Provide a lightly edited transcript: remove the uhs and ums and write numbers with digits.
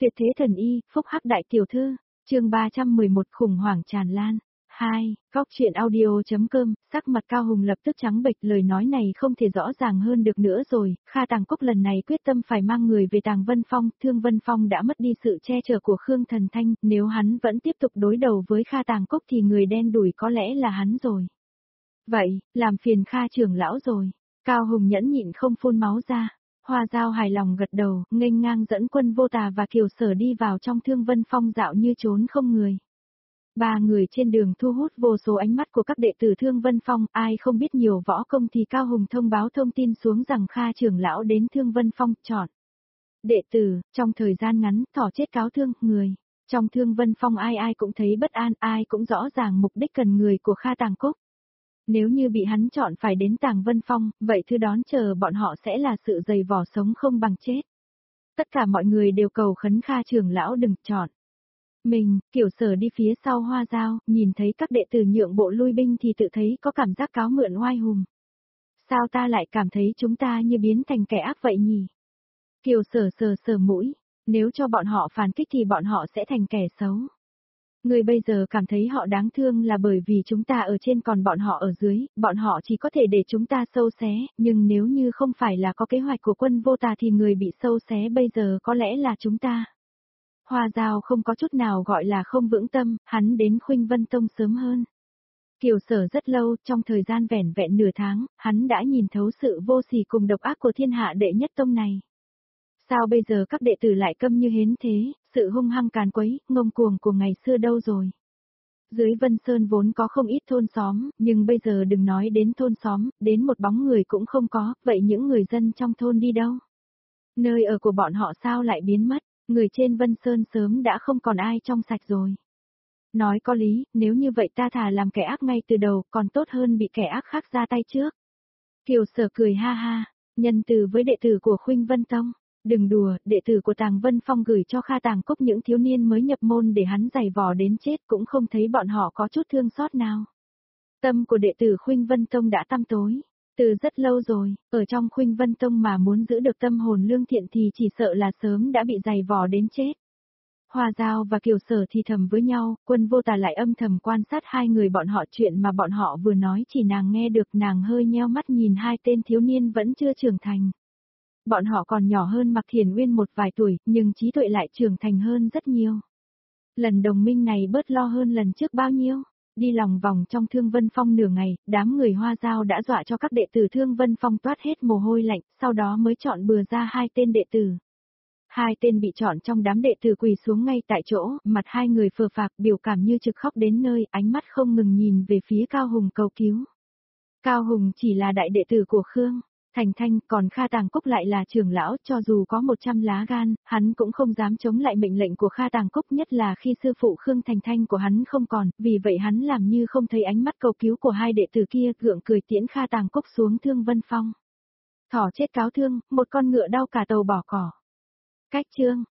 Tuyệt thế thần y, phúc hắc đại tiểu thư, chương 311 khủng hoảng tràn lan. 2. Góc truyện audio.com, sắc mặt Cao Hùng lập tức trắng bệch, lời nói này không thể rõ ràng hơn được nữa rồi. Kha Tàng Cốc lần này quyết tâm phải mang người về Tàng Vân Phong, Thương Vân Phong đã mất đi sự che chở của Khương Thần Thanh, nếu hắn vẫn tiếp tục đối đầu với Kha Tàng Cốc thì người đen đủi có lẽ là hắn rồi. Vậy, làm phiền Kha trưởng lão rồi. Cao Hùng nhẫn nhịn không phun máu ra. Hoa Giao hài lòng gật đầu, nghênh ngang dẫn Quân Vô Tà và Kiều Sở đi vào trong Thương Vân Phong dạo như trốn không người. Ba người trên đường thu hút vô số ánh mắt của các đệ tử Thương Vân Phong, ai không biết nhiều võ công thì Cao Hùng thông báo thông tin xuống rằng Kha trưởng lão đến Thương Vân Phong, chọn đệ tử, trong thời gian ngắn, thỏ chết cáo thương, người. Trong Thương Vân Phong ai ai cũng thấy bất an, ai cũng rõ ràng mục đích cần người của Kha Tàng Cốc. Nếu như bị hắn chọn phải đến Tàng Vân Phong, vậy thứ đón chờ bọn họ sẽ là sự dày vò sống không bằng chết. Tất cả mọi người đều cầu khấn Kha trưởng lão đừng chọn mình. Kiều Sở đi phía sau Hoa Giao, nhìn thấy các đệ tử nhượng bộ lui binh thì tự thấy có cảm giác cáo mượn oai hùng. Sao ta lại cảm thấy chúng ta như biến thành kẻ ác vậy nhỉ? Kiều Sở sờ mũi, nếu cho bọn họ phản kích thì bọn họ sẽ thành kẻ xấu. Người bây giờ cảm thấy họ đáng thương là bởi vì chúng ta ở trên còn bọn họ ở dưới, bọn họ chỉ có thể để chúng ta sâu xé, nhưng nếu như không phải là có kế hoạch của Quân Vô Tà thì người bị sâu xé bây giờ có lẽ là chúng ta. Hoa Giao không có chút nào gọi là không vững tâm, hắn đến Khuynh Vân Tông sớm hơn. Kiều Sở rất lâu, trong thời gian vẻn vẹn nửa tháng, hắn đã nhìn thấu sự vô sỉ cùng độc ác của thiên hạ đệ nhất tông này. Sao bây giờ các đệ tử lại câm như hến thế, sự hung hăng càn quấy, ngông cuồng của ngày xưa đâu rồi? Dưới Vân Sơn vốn có không ít thôn xóm, nhưng bây giờ đừng nói đến thôn xóm, đến một bóng người cũng không có, vậy những người dân trong thôn đi đâu? Nơi ở của bọn họ sao lại biến mất, người trên Vân Sơn sớm đã không còn ai trong sạch rồi. Nói có lý, nếu như vậy ta thà làm kẻ ác ngay từ đầu, còn tốt hơn bị kẻ ác khác ra tay trước. Kiều Sở cười ha ha, nhân từ với đệ tử của Khuynh Vân Tông. Đừng đùa, đệ tử của Tàng Vân Phong gửi cho Kha Tàng Cốc những thiếu niên mới nhập môn để hắn giày vò đến chết cũng không thấy bọn họ có chút thương xót nào. Tâm của đệ tử Khuynh Vân Tông đã tăm tối. Từ rất lâu rồi, ở trong Khuynh Vân Tông mà muốn giữ được tâm hồn lương thiện thì chỉ sợ là sớm đã bị giày vò đến chết. Hoa Giao và Kiều Sở thì thầm với nhau, Quân Vô Tà lại âm thầm quan sát hai người bọn họ, chuyện mà bọn họ vừa nói chỉ nàng nghe được, nàng hơi nheo mắt nhìn hai tên thiếu niên vẫn chưa trưởng thành. Bọn họ còn nhỏ hơn Mạc Thiền Uyên một vài tuổi, nhưng trí tuệ lại trưởng thành hơn rất nhiều. Lần đồng minh này bớt lo hơn lần trước bao nhiêu. Đi lòng vòng trong Thương Vân Phong nửa ngày, đám người Hoa Giao đã dọa cho các đệ tử Thương Vân Phong toát hết mồ hôi lạnh, sau đó mới chọn bừa ra hai tên đệ tử. Hai tên bị chọn trong đám đệ tử quỳ xuống ngay tại chỗ, mặt hai người phờ phạc, biểu cảm như trực khóc đến nơi, ánh mắt không ngừng nhìn về phía Cao Hùng cầu cứu. Cao Hùng chỉ là đại đệ tử của Khương Thành Thanh, còn Kha Tàng Cốc lại là trưởng lão, cho dù có 100 lá gan, hắn cũng không dám chống lại mệnh lệnh của Kha Tàng Cốc, nhất là khi sư phụ Khương Thành Thanh của hắn không còn, vì vậy hắn làm như không thấy ánh mắt cầu cứu của hai đệ tử kia, gượng cười tiễn Kha Tàng Cốc xuống Thương Vân Phong. Thỏ chết cáo thương, một con ngựa đau cả tàu bỏ cỏ. Cách chương